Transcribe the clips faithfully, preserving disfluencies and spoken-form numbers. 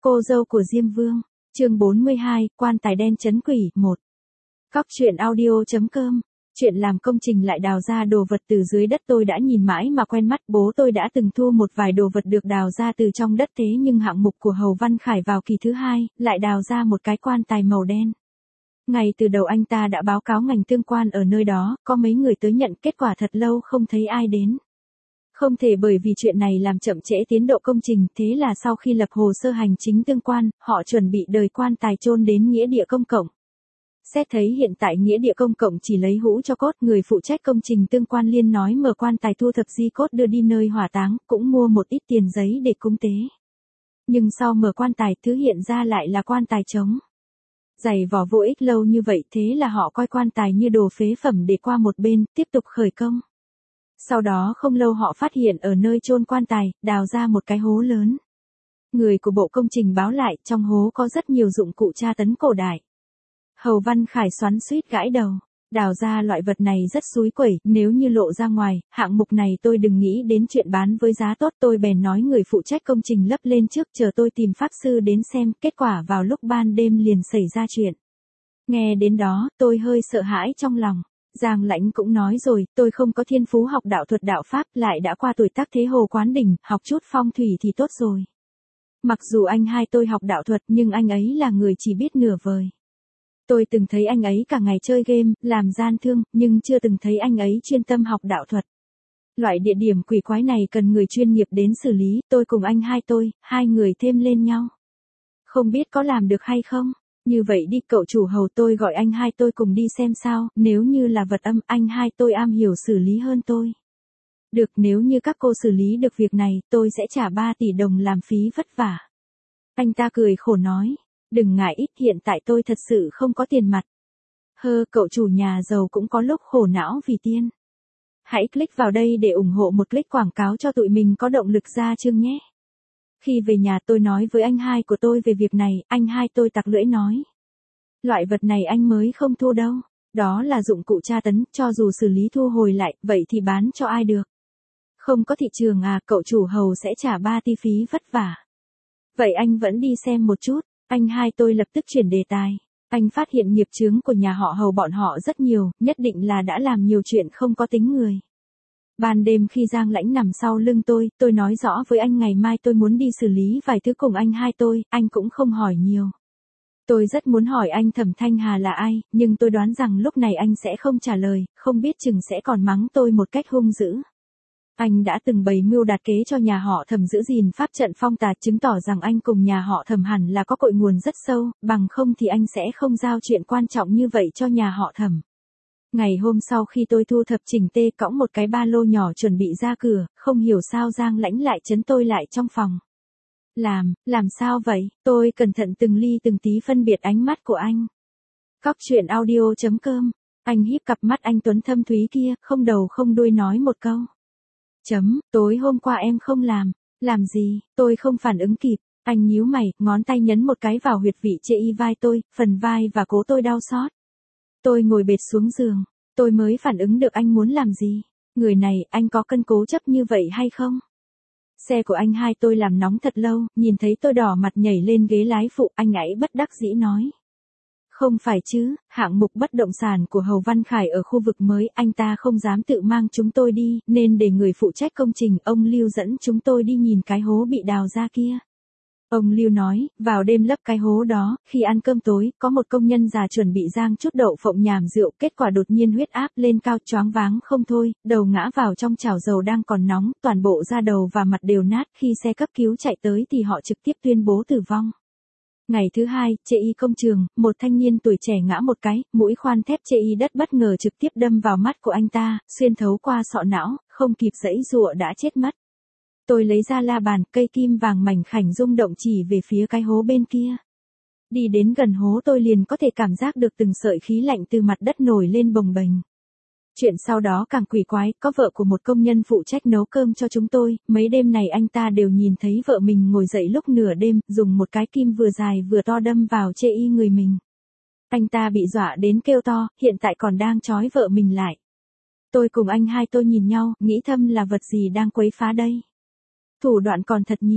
Cô dâu của Diêm Vương, chương bốn mươi hai, quan tài đen trấn quỷ, một. Cóc truyện audio chấm com, chuyện làm công trình lại đào ra đồ vật từ dưới đất tôi đã nhìn mãi mà quen mắt. Bố tôi đã từng thu một vài đồ vật được đào ra từ trong đất, thế nhưng hạng mục của Hầu Văn Khải vào kỳ thứ hai, lại đào ra một cái quan tài màu đen. Ngay từ đầu anh ta đã báo cáo ngành tương quan ở nơi đó, có mấy người tới nhận, kết quả thật lâu không thấy ai đến. Không thể, bởi vì chuyện này làm chậm trễ tiến độ công trình, thế là sau khi lập hồ sơ hành chính tương quan, họ chuẩn bị đời quan tài chôn đến nghĩa địa công cộng. Xét thấy hiện tại nghĩa địa công cộng chỉ lấy hũ cho cốt, người phụ trách công trình tương quan liên nói mở quan tài thu thập di cốt đưa đi nơi hỏa táng, cũng mua một ít tiền giấy để cúng tế. Nhưng sau mở quan tài, thứ hiện ra lại là quan tài trống. Giày vò vô ích lâu như vậy, thế là họ coi quan tài như đồ phế phẩm để qua một bên, tiếp tục khởi công. Sau đó không lâu họ phát hiện ở nơi chôn quan tài, đào ra một cái hố lớn. Người của bộ công trình báo lại, trong hố có rất nhiều dụng cụ tra tấn cổ đại. Hầu Văn Khải xoắn xuýt gãi đầu, đào ra loại vật này rất xúi quẩy, nếu như lộ ra ngoài, hạng mục này tôi đừng nghĩ đến chuyện bán với giá tốt. Tôi bèn nói người phụ trách công trình lấp lên trước, chờ tôi tìm pháp sư đến xem. Kết quả vào lúc ban đêm liền xảy ra chuyện. Nghe đến đó, tôi hơi sợ hãi trong lòng. Giang Lãnh cũng nói rồi, tôi không có thiên phú học đạo thuật đạo pháp, lại đã qua tuổi tác thế Hồ Quán Đỉnh, học chút phong thủy thì tốt rồi. Mặc dù anh hai tôi học đạo thuật, nhưng anh ấy là người chỉ biết nửa vời. Tôi từng thấy anh ấy cả ngày chơi game, làm gian thương, nhưng chưa từng thấy anh ấy chuyên tâm học đạo thuật. Loại địa điểm quỷ quái này cần người chuyên nghiệp đến xử lý, tôi cùng anh hai tôi, hai người thêm lên nhau. Không biết có làm được hay không? Như vậy đi cậu chủ Hầu, tôi gọi anh hai tôi cùng đi xem sao, nếu như là vật âm, anh hai tôi am hiểu xử lý hơn tôi. Được, nếu như các cô xử lý được việc này, tôi sẽ trả ba tỷ đồng làm phí vất vả. Anh ta cười khổ nói, đừng ngại ít, hiện tại tôi thật sự không có tiền mặt. Hơ, cậu chủ nhà giàu cũng có lúc khổ não vì tiền. Hãy click vào đây để ủng hộ một click quảng cáo cho tụi mình có động lực ra chương nhé. Khi về nhà tôi nói với anh hai của tôi về việc này, anh hai tôi tặc lưỡi nói. Loại vật này anh mới không thu đâu, đó là dụng cụ tra tấn, cho dù xử lý thu hồi lại, vậy thì bán cho ai được. Không có thị trường à, cậu chủ Hầu sẽ trả ba tỷ phí vất vả. Vậy anh vẫn đi xem một chút, anh hai tôi lập tức chuyển đề tài. Anh phát hiện nghiệp chướng của nhà họ Hầu bọn họ rất nhiều, nhất định là đã làm nhiều chuyện không có tính người. Ban đêm khi Giang Lãnh nằm sau lưng tôi, tôi nói rõ với anh ngày mai tôi muốn đi xử lý vài thứ cùng anh hai tôi, anh cũng không hỏi nhiều. Tôi rất muốn hỏi anh Thẩm Thanh Hà là ai, nhưng tôi đoán rằng lúc này anh sẽ không trả lời, không biết chừng sẽ còn mắng tôi một cách hung dữ. Anh đã từng bày mưu đặt kế cho nhà họ Thẩm giữ gìn pháp trận phong tà, chứng tỏ rằng anh cùng nhà họ Thẩm hẳn là có cội nguồn rất sâu, bằng không thì anh sẽ không giao chuyện quan trọng như vậy cho nhà họ Thẩm. Ngày hôm sau khi tôi thu thập chỉnh tê, cõng một cái ba lô nhỏ chuẩn bị ra cửa, không hiểu sao Giang Lãnh lại trấn tôi lại trong phòng. Làm, làm sao vậy? Tôi cẩn thận từng ly từng tí phân biệt ánh mắt của anh. Cóc truyện audio chấm com, anh híp cặp mắt anh tuấn thâm thúy kia, không đầu không đuôi nói một câu. Chấm, tối hôm qua em không làm. Làm gì? Tôi không phản ứng kịp. Anh nhíu mày, ngón tay nhấn một cái vào huyệt vị chê y vai tôi, phần vai và cố tôi đau xót. Tôi ngồi bệt xuống giường, tôi mới phản ứng được anh muốn làm gì. Người này, anh có cân cố chấp như vậy hay không? Xe của anh hai tôi làm nóng thật lâu, nhìn thấy tôi đỏ mặt nhảy lên ghế lái phụ, anh ấy bất đắc dĩ nói. Không phải chứ, hạng mục bất động sản của Hầu Văn Khải ở khu vực mới, anh ta không dám tự mang chúng tôi đi, nên để người phụ trách công trình, ông Lưu dẫn chúng tôi đi nhìn cái hố bị đào ra kia. Ông Lưu nói, vào đêm lấp cái hố đó, khi ăn cơm tối, có một công nhân già chuẩn bị rang chút đậu phộng nhảm rượu, kết quả đột nhiên huyết áp lên cao, choáng váng không thôi, đầu ngã vào trong chảo dầu đang còn nóng, toàn bộ da đầu và mặt đều nát, khi xe cấp cứu chạy tới thì họ trực tiếp tuyên bố tử vong. Ngày thứ hai, chê y công trường, một thanh niên tuổi trẻ ngã một cái, mũi khoan thép chê y đất bất ngờ trực tiếp đâm vào mắt của anh ta, xuyên thấu qua sọ não, không kịp giãy giụa đã chết mất. Tôi lấy ra la bàn, cây kim vàng mảnh khảnh rung động chỉ về phía cái hố bên kia. Đi đến gần hố tôi liền có thể cảm giác được từng sợi khí lạnh từ mặt đất nổi lên bồng bềnh. Chuyện sau đó càng quỷ quái, có vợ của một công nhân phụ trách nấu cơm cho chúng tôi, mấy đêm này anh ta đều nhìn thấy vợ mình ngồi dậy lúc nửa đêm, dùng một cái kim vừa dài vừa to đâm vào chê y người mình. Anh ta bị dọa đến kêu to, hiện tại còn đang trói vợ mình lại. Tôi cùng anh hai tôi nhìn nhau, nghĩ thầm là vật gì đang quấy phá đây. Thủ đoạn còn thật nhiều.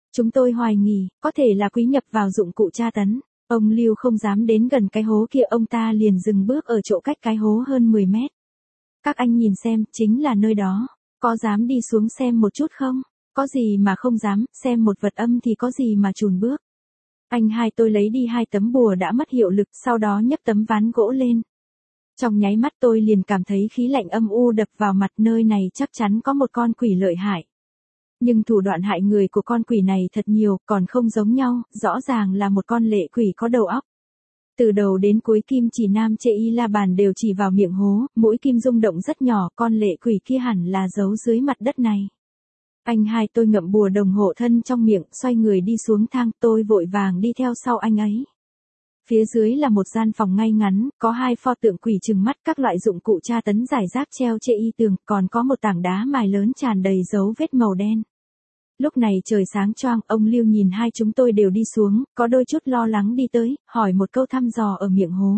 Chúng tôi hoài nghi, có thể là Quý nhập vào dụng cụ tra tấn. Ông Lưu không dám đến gần cái hố kia, ông ta liền dừng bước ở chỗ cách cái hố hơn mười mét. Các anh nhìn xem, chính là nơi đó. Có dám đi xuống xem một chút không? Có gì mà không dám, xem một vật âm thì có gì mà chùn bước. Anh hai tôi lấy đi hai tấm bùa đã mất hiệu lực, sau đó nhấc tấm ván gỗ lên. Trong nháy mắt tôi liền cảm thấy khí lạnh âm u đập vào mặt, nơi này chắc chắn có một con quỷ lợi hại. Nhưng thủ đoạn hại người của con quỷ này thật nhiều, còn không giống nhau, rõ ràng là một con lệ quỷ có đầu óc. Từ đầu đến cuối kim chỉ nam chê y la bàn đều chỉ vào miệng hố, mũi kim rung động rất nhỏ, con lệ quỷ kia hẳn là giấu dưới mặt đất này. Anh hai tôi ngậm bùa đồng hộ thân trong miệng, xoay người đi xuống thang, tôi vội vàng đi theo sau anh ấy. Phía dưới là một gian phòng ngay ngắn, có hai pho tượng quỷ trừng mắt, các loại dụng cụ tra tấn rải rác treo chê y tường, còn có một tảng đá mài lớn tràn đầy dấu vết màu đen. Lúc này trời sáng choang, ông Lưu nhìn hai chúng tôi đều đi xuống, có đôi chút lo lắng đi tới, hỏi một câu thăm dò ở miệng hố.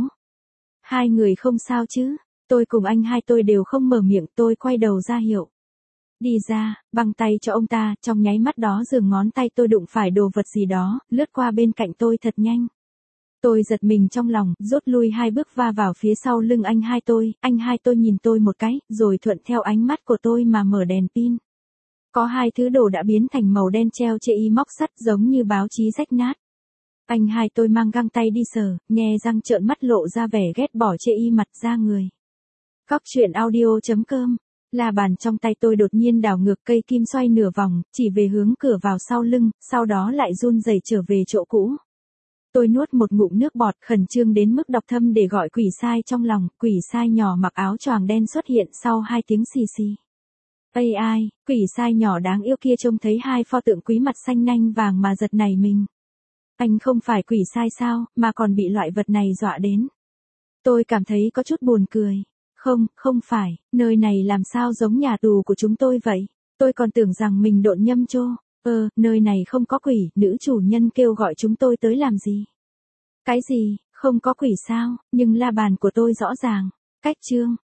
Hai người không sao chứ? Tôi cùng anh hai tôi đều không mở miệng, tôi quay đầu ra hiệu. Đi ra, băng tay cho ông ta, trong nháy mắt đó giường ngón tay tôi đụng phải đồ vật gì đó, lướt qua bên cạnh tôi thật nhanh. Tôi giật mình trong lòng, rút lui hai bước va vào phía sau lưng anh hai tôi, anh hai tôi nhìn tôi một cái, rồi thuận theo ánh mắt của tôi mà mở đèn pin. Có hai thứ đồ đã biến thành màu đen treo chê y móc sắt giống như báo chí rách nát. Anh hai tôi mang găng tay đi sờ, nhe răng trợn mắt lộ ra vẻ ghét bỏ chê y mặt ra người. Cóc truyện audio chấm com. La bàn trong tay tôi đột nhiên đảo ngược, cây kim xoay nửa vòng, chỉ về hướng cửa vào sau lưng, sau đó lại run rẩy trở về chỗ cũ. Tôi nuốt một ngụm nước bọt, khẩn trương đến mức đọc thầm để gọi quỷ sai trong lòng. Quỷ sai nhỏ mặc áo choàng đen xuất hiện sau hai tiếng xì xì. Ây ai, quỷ sai nhỏ đáng yêu kia trông thấy hai pho tượng quý mặt xanh nanh vàng mà giật nảy mình. Anh không phải quỷ sai sao, mà còn bị loại vật này dọa đến. Tôi cảm thấy có chút buồn cười. Không, không phải, nơi này làm sao giống nhà tù của chúng tôi vậy? Tôi còn tưởng rằng mình độn nhâm chô. Ờ, nơi này không có quỷ, nữ chủ nhân kêu gọi chúng tôi tới làm gì? Cái gì, không có quỷ sao, nhưng la bàn của tôi rõ ràng. Cách chương.